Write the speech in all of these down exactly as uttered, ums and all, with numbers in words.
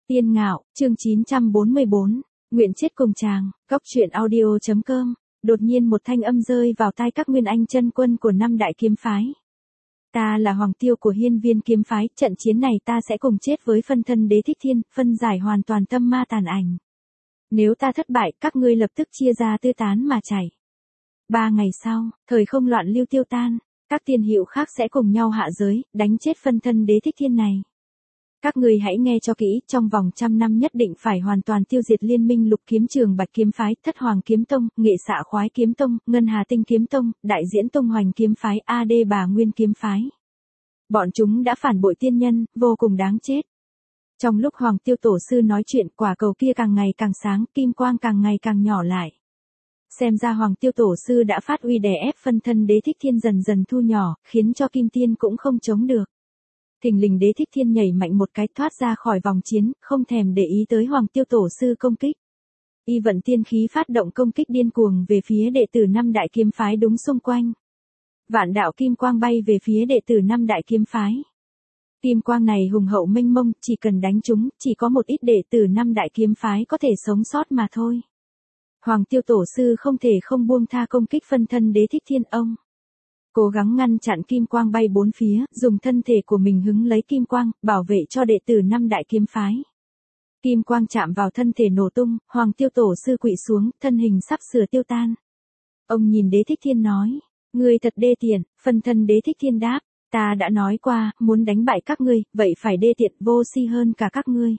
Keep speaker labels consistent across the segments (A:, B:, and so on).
A: Tiên Ngạo, chương chín trăm bốn mươi bốn, nguyện chết cùng chàng, góc truyện audio chấm com. Đột nhiên một thanh âm rơi vào tai các nguyên anh chân quân của năm đại kiếm phái. Ta là Hoàng Tiêu của Hiên Viên kiếm phái, trận chiến này ta sẽ cùng chết với phân thân Đế Thích Thiên, phân giải hoàn toàn tâm ma tàn ảnh. Nếu ta thất bại, các ngươi lập tức chia ra tư tán mà chảy. Ba ngày sau, thời không loạn lưu tiêu tan, các tiên hiệu khác sẽ cùng nhau hạ giới, đánh chết phân thân Đế Thích Thiên này. Các ngươi hãy nghe cho kỹ, trong vòng trăm năm nhất định phải hoàn toàn tiêu diệt liên minh Lục Kiếm Trường Bạch kiếm phái, Thất Hoàng kiếm tông, Nghệ Xạ Khoái kiếm tông, Ngân Hà Tinh kiếm tông, Đại Diễn Tông Hoành kiếm phái, A Đê Bà Nguyên kiếm phái. Bọn chúng đã phản bội tiên nhân, vô cùng đáng chết. Trong lúc Hoàng Tiêu tổ sư nói chuyện, quả cầu kia càng ngày càng sáng, kim quang càng ngày càng nhỏ lại. Xem ra Hoàng Tiêu tổ sư đã phát uy đè ép phân thân Đế Thích Thiên dần dần thu nhỏ, khiến cho Kim Tiên cũng không chống được. Thình lình Đế Thích Thiên nhảy mạnh một cái thoát ra khỏi vòng chiến, không thèm để ý tới Hoàng Tiêu tổ sư công kích. Y vận tiên khí phát động công kích điên cuồng về phía đệ tử năm đại kiếm phái đúng xung quanh. Vạn đạo kim quang bay về phía đệ tử năm đại kiếm phái. Kim quang này hùng hậu mênh mông, chỉ cần đánh chúng, chỉ có một ít đệ tử năm đại kiếm phái có thể sống sót mà thôi. Hoàng Tiêu tổ sư không thể không buông tha công kích phân thân Đế Thích Thiên ông. Cố gắng ngăn chặn kim quang bay bốn phía, dùng thân thể của mình hứng lấy kim quang, bảo vệ cho đệ tử năm đại kiếm phái. Kim quang chạm vào thân thể nổ tung, Hoàng Tiêu tổ sư quỵ xuống, thân hình sắp sửa tiêu tan. Ông nhìn Đế Thích Thiên nói, ngươi thật đê tiện, phân thân Đế Thích Thiên đáp, ta đã nói qua, muốn đánh bại các ngươi, vậy phải đê tiện vô si hơn cả các ngươi.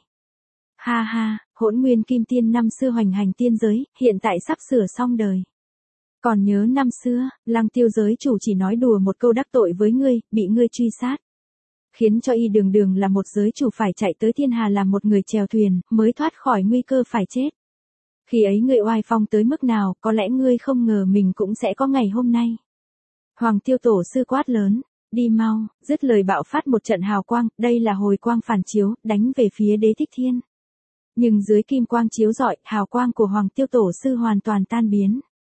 A: Ha ha, Hỗn Nguyên Kim Tiên năm xưa hoành hành tiên giới, hiện tại sắp sửa xong đời. Còn nhớ năm xưa, Lăng Tiêu giới chủ chỉ nói đùa một câu đắc tội với ngươi, bị ngươi truy sát. Khiến cho y đường đường là một giới chủ phải chạy tới thiên hà làm một người chèo thuyền, mới thoát khỏi nguy cơ phải chết. Khi ấy ngươi oai phong tới mức nào, có lẽ ngươi không ngờ mình cũng sẽ có ngày hôm nay. Hoàng Tiêu tổ sư quát lớn, đi mau, dứt lời bạo phát một trận hào quang, đây là hồi quang phản chiếu, đánh về phía Đế Thích Thiên. Nhưng dưới kim quang chiếu rọi, hào quang của Hoàng Tiêu tổ sư hoàn toàn tan biến.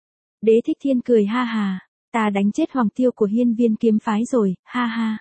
A: Đế Thích Thiên cười ha hà, ta đánh chết Hoàng Tiêu của Hiên Viên kiếm phái rồi, ha ha.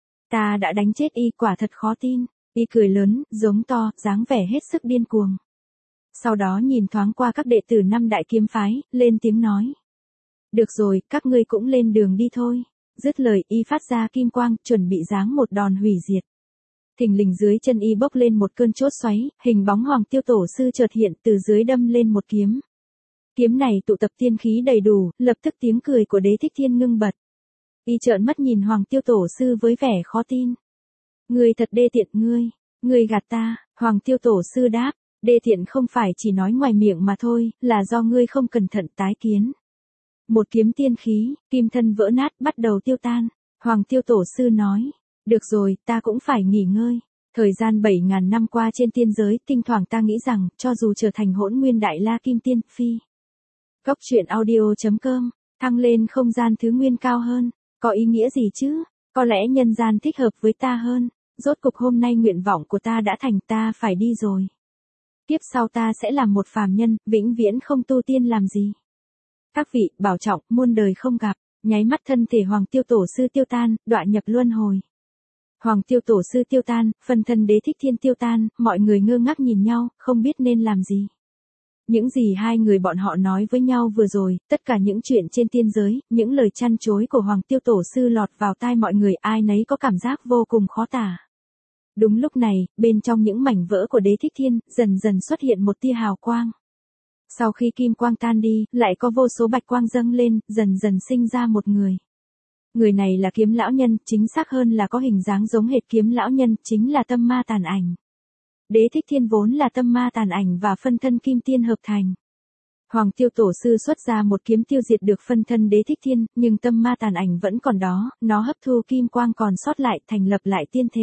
A: Ta đã đánh chết y, quả thật khó tin. Y cười lớn, giống to, dáng vẻ hết sức điên cuồng. Sau đó nhìn thoáng qua các đệ tử năm đại kiếm phái, lên tiếng nói. Được rồi, các ngươi cũng lên đường đi thôi. Dứt lời y phát ra kim quang, chuẩn bị giáng một đòn hủy diệt. Thình lình dưới chân y bốc lên một cơn chốt xoáy, hình bóng Hoàng Tiêu tổ sư chợt hiện từ dưới đâm lên một kiếm. Kiếm này tụ tập tiên khí đầy đủ, lập tức tiếng cười của Đế Thích Thiên ngưng bật. Y trợn mắt nhìn Hoàng Tiêu tổ sư với vẻ khó tin. Ngươi thật đê tiện ngươi, ngươi gạt ta, Hoàng Tiêu tổ sư đáp, đê tiện không phải chỉ nói ngoài miệng mà thôi, là do ngươi không cẩn thận tái kiến. Một kiếm tiên khí, kim thân vỡ nát bắt đầu tiêu tan. Hoàng Tiêu tổ sư nói, được rồi, ta cũng phải nghỉ ngơi. Thời gian bảy ngàn năm qua trên tiên giới, thỉnh thoảng ta nghĩ rằng, cho dù trở thành Hỗn Nguyên Đại La Kim Tiên, phi. Góc truyện audio chấm com, thăng lên không gian thứ nguyên cao hơn, có ý nghĩa gì chứ? Có lẽ nhân gian thích hợp với ta hơn. Rốt cục hôm nay nguyện vọng của ta đã thành, ta phải đi rồi. Tiếp sau ta sẽ làm một phàm nhân, vĩnh viễn không tu tiên làm gì. Các vị, bảo trọng, muôn đời không gặp. Nháy mắt thân thể Hoàng Tiêu tổ sư tiêu tan, đọa nhập luân hồi. Hoàng Tiêu tổ sư tiêu tan, phân thân Đế Thích Thiên tiêu tan, mọi người ngơ ngác nhìn nhau, không biết nên làm gì. Những gì hai người bọn họ nói với nhau vừa rồi, tất cả những chuyện trên tiên giới, những lời chăn chối của Hoàng Tiêu tổ sư lọt vào tai mọi người, ai nấy có cảm giác vô cùng khó tả. Đúng lúc này, bên trong những mảnh vỡ của Đế Thích Thiên, dần dần xuất hiện một tia hào quang. Sau khi kim quang tan đi, lại có vô số bạch quang dâng lên, dần dần sinh ra một người. Người này là Kiếm Lão Nhân, chính xác hơn là có hình dáng giống hệt Kiếm Lão Nhân, chính là tâm ma tàn ảnh. Đế Thích Thiên vốn là tâm ma tàn ảnh và phân thân Kim Tiên hợp thành. Hoàng Tiêu tổ sư xuất ra một kiếm tiêu diệt được phân thân Đế Thích Thiên, nhưng tâm ma tàn ảnh vẫn còn đó, nó hấp thu kim quang còn sót lại, thành lập lại tiên thể.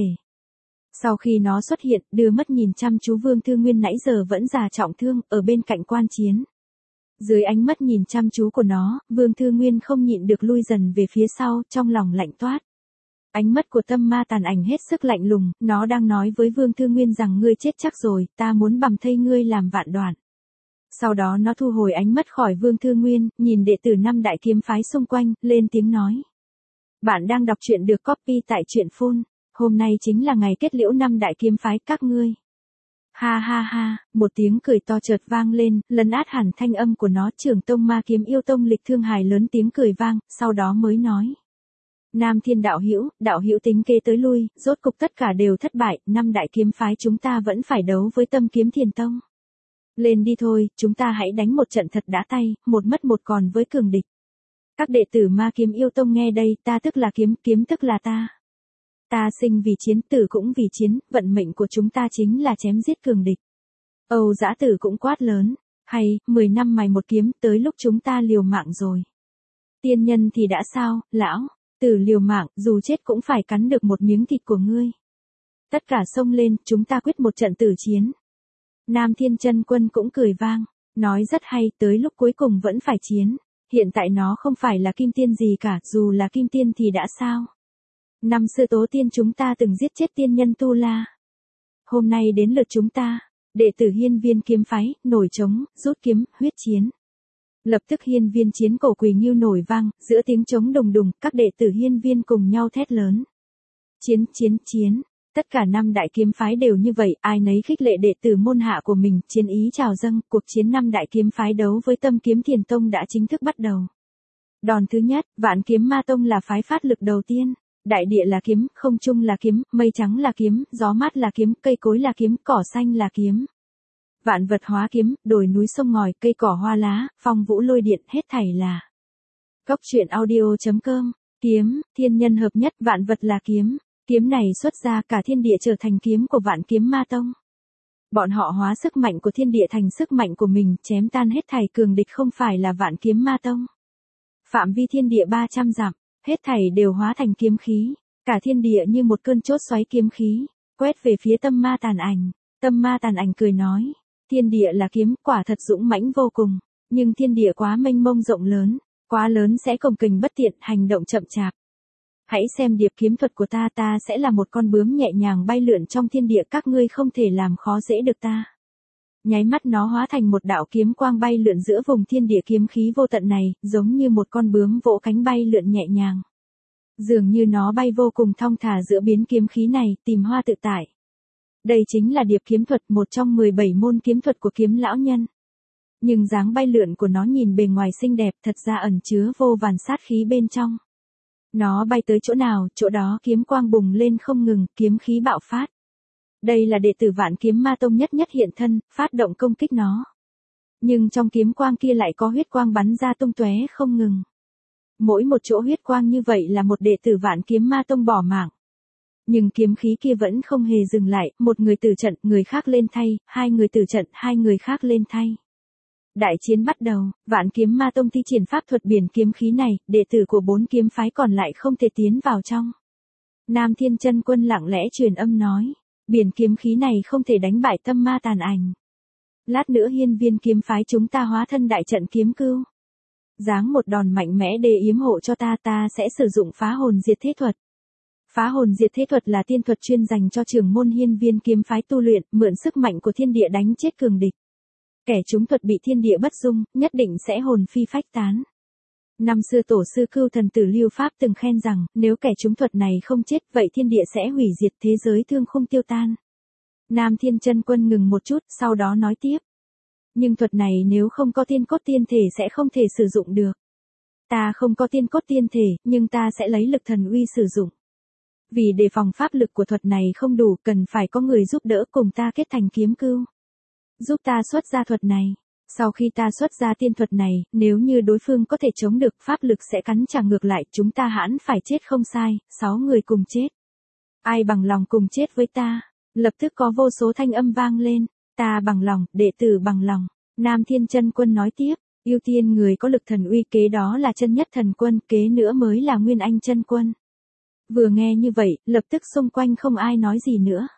A: Sau khi nó xuất hiện, đưa mắt nhìn chăm chú Vương Thư Nguyên nãy giờ vẫn già trọng thương, ở bên cạnh quan chiến. Dưới ánh mắt nhìn chăm chú của nó, Vương Thư Nguyên không nhịn được lui dần về phía sau, trong lòng lạnh toát. Ánh mắt của tâm ma tàn ảnh hết sức lạnh lùng, nó đang nói với Vương Thư Nguyên rằng ngươi chết chắc rồi, ta muốn bằm thây ngươi làm vạn đoạn. Sau đó nó thu hồi ánh mắt khỏi Vương Thư Nguyên, nhìn đệ tử năm đại kiếm phái xung quanh, lên tiếng nói. Bạn đang đọc truyện được copy tại truyện phun. Hôm nay chính là ngày kết liễu năm đại kiếm phái các ngươi. Ha ha ha, một tiếng cười to chợt vang lên, lấn át hẳn thanh âm của nó. Trưởng tông Ma Kiếm Yêu Tông Lịch Thương Hải lớn tiếng cười vang, sau đó mới nói. Nam Thiên đạo hữu, đạo hữu tính kế tới lui, rốt cục tất cả đều thất bại, năm đại kiếm phái chúng ta vẫn phải đấu với Tâm Kiếm Thiền Tông. Lên đi thôi, chúng ta hãy đánh một trận thật đã tay, một mất một còn với cường địch. Các đệ tử Ma Kiếm Yêu Tông nghe đây, ta tức là kiếm, kiếm tức là ta. Ta sinh vì chiến, tử cũng vì chiến, vận mệnh của chúng ta chính là chém giết cường địch. Âu Dã Tử cũng quát lớn, hay, mười năm mài một kiếm, tới lúc chúng ta liều mạng rồi. Tiên nhân thì đã sao, lão, Tử liều mạng, dù chết cũng phải cắn được một miếng thịt của ngươi. Tất cả xông lên, chúng ta quyết một trận tử chiến. Nam Thiên Chân Quân cũng cười vang, nói rất hay, tới lúc cuối cùng vẫn phải chiến. Hiện tại nó không phải là kim tiên gì cả, dù là kim tiên thì đã sao? Năm xưa tổ tiên chúng ta từng giết chết tiên nhân Tu La. Hôm nay đến lượt chúng ta, đệ tử Hiên Viên kiếm phái, nổi trống, rút kiếm, huyết chiến. Lập tức Hiên Viên chiến cổ quỳ nghiêu nổi vang, giữa tiếng trống đùng đùng, các đệ tử Hiên Viên cùng nhau thét lớn. Chiến, chiến, chiến. Tất cả năm đại kiếm phái đều như vậy, ai nấy khích lệ đệ tử môn hạ của mình, chiến ý trào dâng, cuộc chiến năm đại kiếm phái đấu với Tâm Kiếm Thiền Tông đã chính thức bắt đầu. Đòn thứ nhất, Vạn Kiếm Ma Tông là phái phát lực đầu tiên, đại địa là kiếm, không trung là kiếm, mây trắng là kiếm, gió mát là kiếm, cây cối là kiếm, cỏ xanh là kiếm. Vạn vật hóa kiếm, đồi núi sông ngòi, cây cỏ hoa lá, phong vũ lôi điện, hết thảy là. Cốc truyện audio chấm com, kiếm, thiên nhân hợp nhất, vạn vật là kiếm. Kiếm này xuất ra cả thiên địa trở thành kiếm của Vạn Kiếm Ma Tông. Bọn họ hóa sức mạnh của thiên địa thành sức mạnh của mình, chém tan hết thảy cường địch không phải là Vạn Kiếm Ma Tông. Phạm vi thiên địa ba trăm dặm, hết thảy đều hóa thành kiếm khí, cả thiên địa như một cơn chốt xoáy kiếm khí, quét về phía Tâm Ma Tàn Ảnh. Tâm Ma Tàn Ảnh cười nói, thiên địa là kiếm, quả thật dũng mãnh vô cùng, nhưng thiên địa quá mênh mông rộng lớn, quá lớn sẽ cồng kềnh bất tiện, hành động chậm chạp. Hãy xem điệp kiếm thuật của ta, ta sẽ là một con bướm nhẹ nhàng bay lượn trong thiên địa, các ngươi không thể làm khó dễ được ta. Nháy mắt nó hóa thành một đạo kiếm quang bay lượn giữa vùng thiên địa kiếm khí vô tận này, giống như một con bướm vỗ cánh bay lượn nhẹ nhàng. Dường như nó bay vô cùng thong thả giữa biến kiếm khí này, tìm hoa tự tại. Đây chính là điệp kiếm thuật, một trong mười bảy môn kiếm thuật của Kiếm lão nhân. Nhưng dáng bay lượn của nó nhìn bề ngoài xinh đẹp, thật ra ẩn chứa vô vàn sát khí bên trong. Nó bay tới chỗ nào, chỗ đó kiếm quang bùng lên không ngừng, kiếm khí bạo phát. Đây là đệ tử Vạn Kiếm Ma Tông nhất nhất hiện thân, phát động công kích nó. Nhưng trong kiếm quang kia lại có huyết quang bắn ra tung tóe không ngừng. Mỗi một chỗ huyết quang như vậy là một đệ tử Vạn Kiếm Ma Tông bỏ mạng. Nhưng kiếm khí kia vẫn không hề dừng lại, một người tử trận, người khác lên thay, hai người tử trận, hai người khác lên thay. Đại chiến bắt đầu, Vạn Kiếm Ma Tông thi triển pháp thuật biển kiếm khí này, đệ tử của bốn kiếm phái còn lại không thể tiến vào trong. Nam Thiên Chân Quân lặng lẽ truyền âm nói, biển kiếm khí này không thể đánh bại Tâm Ma Tàn Ảnh. Lát nữa Hiên Viên kiếm phái chúng ta hóa thân đại trận kiếm cưu. Giáng một đòn mạnh mẽ để yếm hộ cho ta, ta sẽ sử dụng phá hồn diệt thế thuật. Phá hồn diệt thế thuật là tiên thuật chuyên dành cho trưởng môn Hiên Viên kiếm phái tu luyện, mượn sức mạnh của thiên địa đánh chết cường địch. Kẻ chúng thuật bị thiên địa bất dung, nhất định sẽ hồn phi phách tán. Năm xưa tổ sư Cưu Thần Tử Lưu Pháp từng khen rằng, nếu kẻ chúng thuật này không chết, vậy thiên địa sẽ hủy diệt, thế giới thương khung tiêu tan. Nam Thiên Chân Quân ngừng một chút, sau đó nói tiếp. Nhưng thuật này nếu không có tiên cốt tiên thể sẽ không thể sử dụng được. Ta không có tiên cốt tiên thể, nhưng ta sẽ lấy lực thần uy sử dụng. Vì đề phòng pháp lực của thuật này không đủ, cần phải có người giúp đỡ cùng ta kết thành kiếm cưu. Giúp ta xuất ra thuật này. Sau khi ta xuất ra tiên thuật này, nếu như đối phương có thể chống được, pháp lực sẽ cắn trả ngược lại, chúng ta hẳn phải chết không sai, sáu người cùng chết. Ai bằng lòng cùng chết với ta? Lập tức có vô số thanh âm vang lên, ta bằng lòng, đệ tử bằng lòng. Nam Thiên Chân Quân nói tiếp, ưu tiên người có lực thần uy, kế đó là chân nhất thần quân, kế nữa mới là Nguyên Anh Chân Quân. Vừa nghe như vậy, lập tức xung quanh không ai nói gì nữa.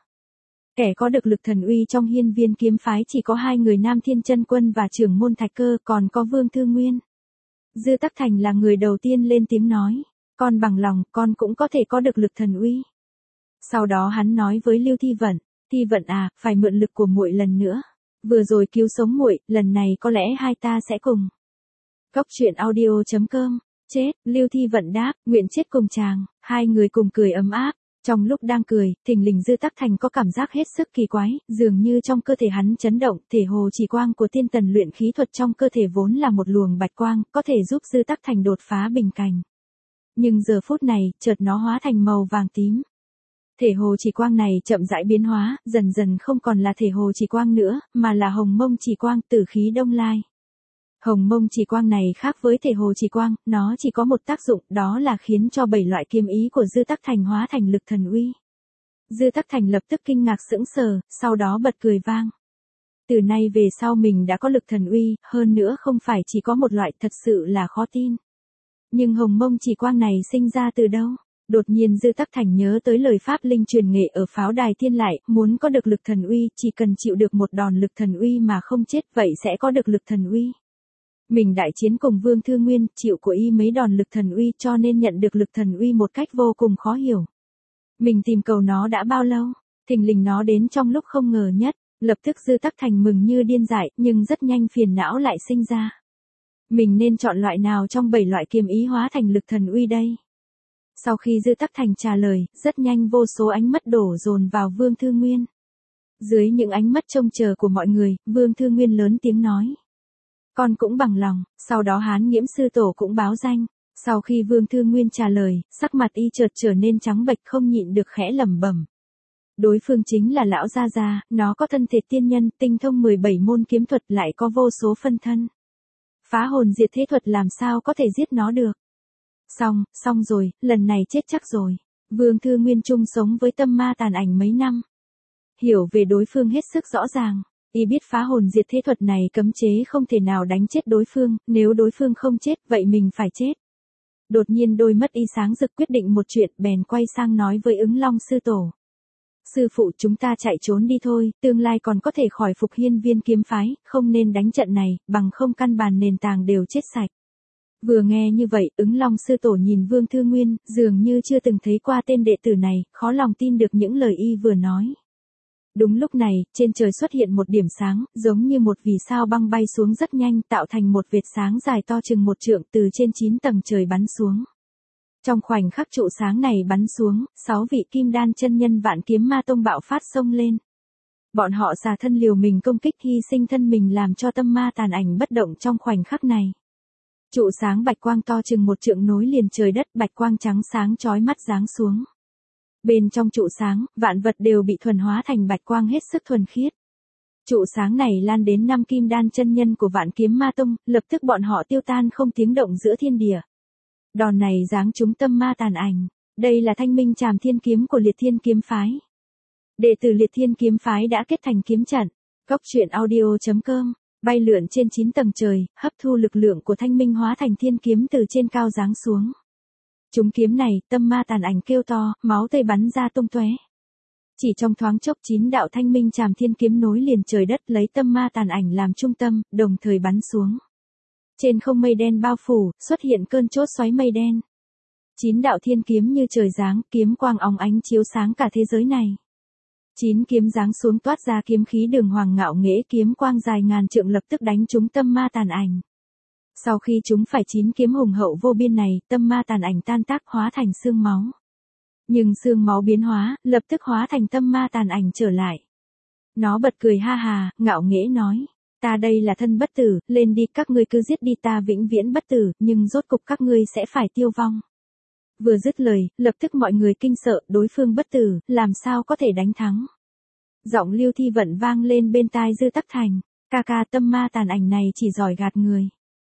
A: Kẻ có được lực thần uy trong Hiên Viên kiếm phái chỉ có hai người, Nam Thiên Chân Quân và trưởng môn Thạch Cơ, còn có Vương Thư Nguyên. Dư Tắc Thành là người đầu tiên lên tiếng nói, con bằng lòng, con cũng có thể có được lực thần uy. Sau đó hắn nói với Lưu Thi Vận, Thi Vận à, phải mượn lực của muội lần nữa. Vừa rồi cứu sống muội, lần này có lẽ hai ta sẽ cùng. Cốc truyện audio chấm com, chết, Lưu Thi Vận đáp, nguyện chết cùng chàng, hai người cùng cười ấm áp. Trong lúc đang cười, thình lình Dư Tắc Thành có cảm giác hết sức kỳ quái, dường như trong cơ thể hắn chấn động, thể hồ chỉ quang của tiên tần luyện khí thuật trong cơ thể vốn là một luồng bạch quang, có thể giúp Dư Tắc Thành đột phá bình cảnh. Nhưng giờ phút này, chợt nó hóa thành màu vàng tím. Thể hồ chỉ quang này chậm rãi biến hóa, dần dần không còn là thể hồ chỉ quang nữa, mà là hồng mông chỉ quang, tử khí đông lai. Hồng mông chỉ quang này khác với thể hồ chỉ quang, nó chỉ có một tác dụng, đó là khiến cho bảy loại kiếm ý của Dư Tắc Thành hóa thành lực thần uy. Dư Tắc Thành lập tức kinh ngạc sững sờ, sau đó bật cười vang. Từ nay về sau mình đã có lực thần uy, hơn nữa không phải chỉ có một loại, thật sự là khó tin. Nhưng hồng mông chỉ quang này sinh ra từ đâu? Đột nhiên Dư Tắc Thành nhớ tới lời pháp linh truyền nghệ ở pháo đài thiên lại, muốn có được lực thần uy, chỉ cần chịu được một đòn lực thần uy mà không chết, vậy sẽ có được lực thần uy. Mình đại chiến cùng Vương Thư Nguyên, chịu của y mấy đòn lực thần uy cho nên nhận được lực thần uy một cách vô cùng khó hiểu. Mình tìm cầu nó đã bao lâu, thình lình nó đến trong lúc không ngờ nhất, lập tức Dư Tắc Thành mừng như điên dại, nhưng rất nhanh phiền não lại sinh ra. Mình nên chọn loại nào trong bảy loại kiếm ý hóa thành lực thần uy đây? Sau khi Dư Tắc Thành trả lời, rất nhanh vô số ánh mắt đổ dồn vào Vương Thư Nguyên. Dưới những ánh mắt trông chờ của mọi người, Vương Thư Nguyên lớn tiếng nói. Con cũng bằng lòng, sau đó Hán Nghiễm sư tổ cũng báo danh. Sau khi Vương Thư Nguyên trả lời, sắc mặt y chợt trở nên trắng bệch không nhịn được khẽ lẩm bẩm. Đối phương chính là lão gia gia, nó có thân thể tiên nhân, tinh thông mười bảy môn kiếm thuật lại có vô số phân thân. Phá hồn diệt thế thuật làm sao có thể giết nó được. Xong, xong rồi, lần này chết chắc rồi. Vương Thư Nguyên chung sống với tâm ma tàn ảnh mấy năm. Hiểu về đối phương hết sức rõ ràng. Y biết phá hồn diệt thế thuật này cấm chế không thể nào đánh chết đối phương, nếu đối phương không chết, vậy mình phải chết. Đột nhiên đôi mắt y sáng rực quyết định một chuyện, bèn quay sang nói với Ứng Long sư tổ. Sư phụ, chúng ta chạy trốn đi thôi, tương lai còn có thể khỏi phục Hiên Viên kiếm phái, không nên đánh trận này, bằng không căn bản nền tảng đều chết sạch. Vừa nghe như vậy, Ứng Long sư tổ nhìn Vương Thư Nguyên, dường như chưa từng thấy qua tên đệ tử này, khó lòng tin được những lời y vừa nói. Đúng lúc này, trên trời xuất hiện một điểm sáng, giống như một vì sao băng bay xuống rất nhanh, tạo thành một vệt sáng dài to chừng một trượng từ trên chín tầng trời bắn xuống. Trong khoảnh khắc trụ sáng này bắn xuống, sáu vị kim đan chân nhân Vạn Kiếm Ma Tông bạo phát xông lên. Bọn họ xả thân liều mình công kích, hy sinh thân mình làm cho tâm ma tàn ảnh bất động trong khoảnh khắc này. Trụ sáng bạch quang to chừng một trượng nối liền trời đất, bạch quang trắng sáng chói mắt giáng xuống. Bên trong trụ sáng, vạn vật đều bị thuần hóa thành bạch quang hết sức thuần khiết. Trụ sáng này lan đến năm kim đan chân nhân của Vạn Kiếm Ma Tông, lập tức bọn họ tiêu tan không tiếng động giữa thiên địa. Đòn này giáng trúng tâm ma tàn ảnh. Đây là Thanh Minh Trảm Thiên kiếm của Liệt Thiên kiếm phái. Đệ tử Liệt Thiên kiếm phái đã kết thành kiếm trận. Góc truyện audio chấm com, bay lượn trên chín tầng trời, hấp thu lực lượng của Thanh Minh hóa thành thiên kiếm từ trên cao giáng xuống. Trúng kiếm này, tâm ma tàn ảnh kêu to, máu tươi bắn ra tung tóe. Chỉ trong thoáng chốc chín đạo Thanh Minh Trảm Thiên kiếm nối liền trời đất lấy tâm ma tàn ảnh làm trung tâm, đồng thời bắn xuống. Trên không mây đen bao phủ, xuất hiện cơn chốt xoáy mây đen. Chín đạo thiên kiếm như trời giáng, kiếm quang óng ánh chiếu sáng cả thế giới này. Chín kiếm giáng xuống toát ra kiếm khí đường hoàng ngạo nghễ, kiếm quang dài ngàn trượng lập tức đánh trúng tâm ma tàn ảnh. Sau khi chúng phải chín kiếm hùng hậu vô biên này, tâm ma tàn ảnh tan tác hóa thành xương máu. Nhưng xương máu biến hóa, lập tức hóa thành tâm ma tàn ảnh trở lại. Nó bật cười ha hà, ngạo nghễ nói. Ta đây là thân bất tử, lên đi, các ngươi cứ giết đi, ta vĩnh viễn bất tử, nhưng rốt cục các ngươi sẽ phải tiêu vong. Vừa dứt lời, lập tức mọi người kinh sợ, đối phương bất tử, làm sao có thể đánh thắng. Giọng Liêu Thi Vận vang lên bên tai Dư Tắc Thành, ca ca, tâm ma tàn ảnh này chỉ giỏi gạt người.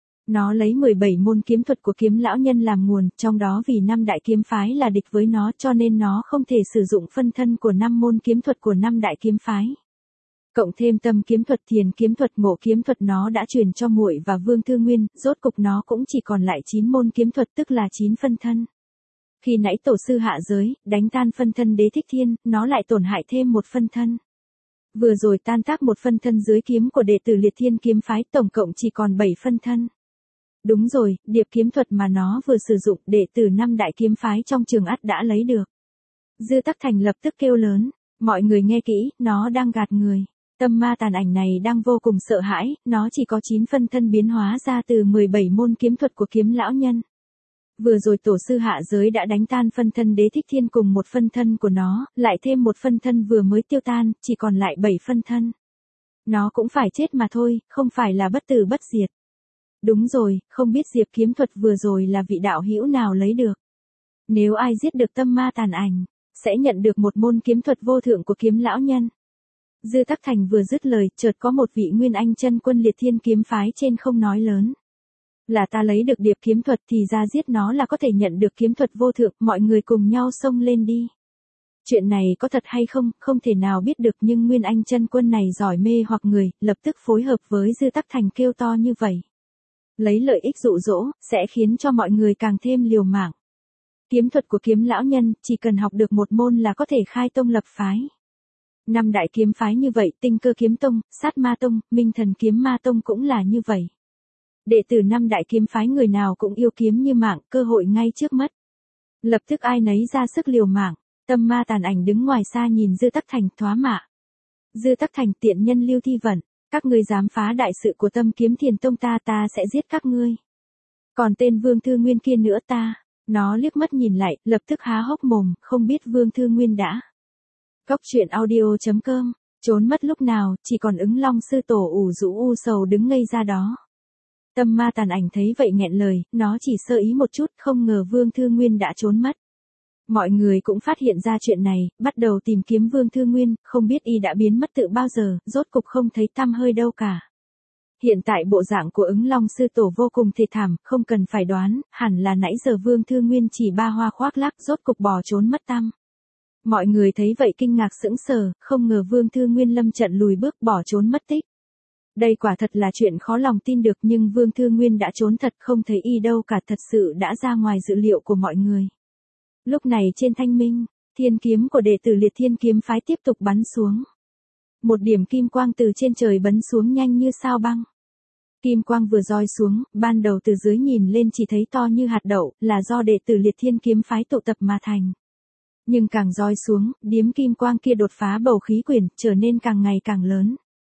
A: Nó lấy mười bảy môn kiếm thuật của Kiếm lão nhân làm nguồn, trong đó vì năm đại kiếm phái là địch với nó cho nên nó không thể sử dụng phân thân của năm môn kiếm thuật của năm đại kiếm phái. Cộng thêm tâm kiếm thuật, thiền kiếm thuật, ngộ kiếm thuật nó đã truyền cho muội và Vương Thư Nguyên, rốt cục nó cũng chỉ còn lại chín môn kiếm thuật, tức là chín phân thân. Khi nãy tổ sư hạ giới, đánh tan phân thân Đế Thích Thiên, nó lại tổn hại thêm một phân thân. Vừa rồi tan tác một phân thân dưới kiếm của đệ tử Liệt Thiên kiếm phái, tổng cộng chỉ còn bảy phân thân. Đúng rồi, điệp kiếm thuật mà nó vừa sử dụng, đệ tử năm đại kiếm phái trong trường ắt đã lấy được. Dư Tắc Thành lập tức kêu lớn, mọi người nghe kỹ, nó đang gạt người. Tâm ma tàn ảnh này đang vô cùng sợ hãi, nó chỉ có chín phân thân biến hóa ra từ mười bảy môn kiếm thuật của Kiếm lão nhân. Vừa rồi tổ sư hạ giới đã đánh tan phân thân Đế Thích Thiên cùng một phân thân của nó, lại thêm một phân thân vừa mới tiêu tan, chỉ còn lại bảy phân thân. Nó cũng phải chết mà thôi, không phải là bất tử bất diệt. Đúng rồi, không biết diệp kiếm thuật vừa rồi là vị đạo hữu nào lấy được. Nếu ai giết được tâm ma tàn ảnh, sẽ nhận được một môn kiếm thuật vô thượng của kiếm lão nhân. Dư Tắc Thành vừa dứt lời, chợt có một vị nguyên anh chân quân liệt thiên kiếm phái trên không nói lớn. Là ta lấy được điệp kiếm thuật thì ra giết nó là có thể nhận được kiếm thuật vô thượng, mọi người cùng nhau xông lên đi. Chuyện này có thật hay không, không thể nào biết được nhưng nguyên anh chân quân này giỏi mê hoặc người, lập tức phối hợp với Dư Tắc Thành kêu to như vậy. Lấy lợi ích dụ dỗ, sẽ khiến cho mọi người càng thêm liều mạng. Kiếm thuật của kiếm lão nhân, chỉ cần học được một môn là có thể khai tông lập phái. Năm đại kiếm phái như vậy, Tinh Cơ Kiếm Tông, Sát Ma Tông, Minh Thần Kiếm Ma Tông cũng là như vậy. Đệ tử năm đại kiếm phái người nào cũng yêu kiếm như mạng, cơ hội ngay trước mắt. Lập tức ai nấy ra sức liều mạng, tâm ma tàn ảnh đứng ngoài xa nhìn Dư Tắc Thành thoá mạ. Dư Tắc Thành tiện nhân Lưu Thi Vận, các ngươi dám phá đại sự của Tâm Kiếm Thiền Tông ta ta sẽ giết các ngươi. Còn tên Vương Thư Nguyên kia nữa ta, nó liếc mắt nhìn lại, lập tức há hốc mồm, không biết Vương Thư Nguyên đã. Cốc truyện audio chấm com, trốn mất lúc nào, chỉ còn ứng long sư tổ ủ rũ u sầu đứng ngây ra đó. Tâm ma tàn ảnh thấy vậy nghẹn lời, nó chỉ sơ ý một chút, không ngờ Vương Thư Nguyên đã trốn mất. Mọi người cũng phát hiện ra chuyện này, bắt đầu tìm kiếm Vương Thư Nguyên, không biết y đã biến mất từ bao giờ, rốt cục không thấy tăm hơi đâu cả. Hiện tại bộ dạng của ứng long sư tổ vô cùng thê thảm, không cần phải đoán, hẳn là nãy giờ Vương Thư Nguyên chỉ ba hoa khoác lác rốt cục bỏ trốn mất tăm. Mọi người thấy vậy kinh ngạc sững sờ, không ngờ Vương Thư Nguyên lâm trận lùi bước bỏ trốn mất tích. Đây quả thật là chuyện khó lòng tin được nhưng Vương Thư Nguyên đã trốn thật không thấy y đâu cả, thật sự đã ra ngoài dự liệu của mọi người. Lúc này trên thanh minh, thiên kiếm của đệ tử liệt thiên kiếm phái tiếp tục bắn xuống. Một điểm kim quang từ trên trời bắn xuống nhanh như sao băng. Kim quang vừa roi xuống, ban đầu từ dưới nhìn lên chỉ thấy to như hạt đậu, là do đệ tử liệt thiên kiếm phái tụ tập mà thành. Nhưng càng roi xuống, điếm kim quang kia đột phá bầu khí quyển, trở nên càng ngày càng lớn.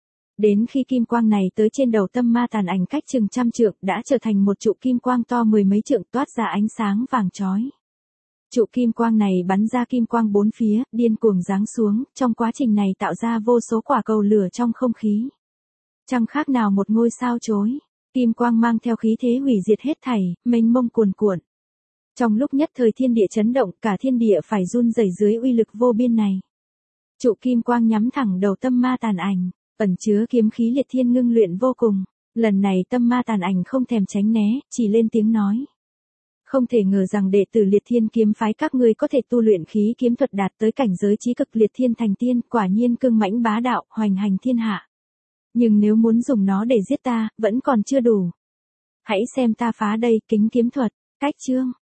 A: Đến khi kim quang này tới trên đầu tâm ma tàn ảnh cách chừng trăm trượng, đã trở thành một trụ kim quang to mười mấy trượng toát ra ánh sáng vàng chói. Trụ kim quang này bắn ra kim quang bốn phía, điên cuồng giáng xuống, trong quá trình này tạo ra vô số quả cầu lửa trong không khí. Chẳng khác nào một ngôi sao chối, kim quang mang theo khí thế hủy diệt hết thảy, mênh mông cuồn cuộn. Trong lúc nhất thời thiên địa chấn động, cả thiên địa phải run rẩy dưới uy lực vô biên này. Trụ kim quang nhắm thẳng đầu tâm ma tàn ảnh, ẩn chứa kiếm khí liệt thiên ngưng luyện vô cùng. Lần này tâm ma tàn ảnh không thèm tránh né, chỉ lên tiếng nói. Không thể ngờ rằng đệ tử liệt thiên kiếm phái các ngươi có thể tu luyện khí kiếm thuật đạt tới cảnh giới chí cực liệt thiên thành tiên, quả nhiên cương mãnh bá đạo, hoành hành thiên hạ. Nhưng nếu muốn dùng nó để giết ta, vẫn còn chưa đủ. Hãy xem ta phá đây, kính kiếm thuật, cách chương.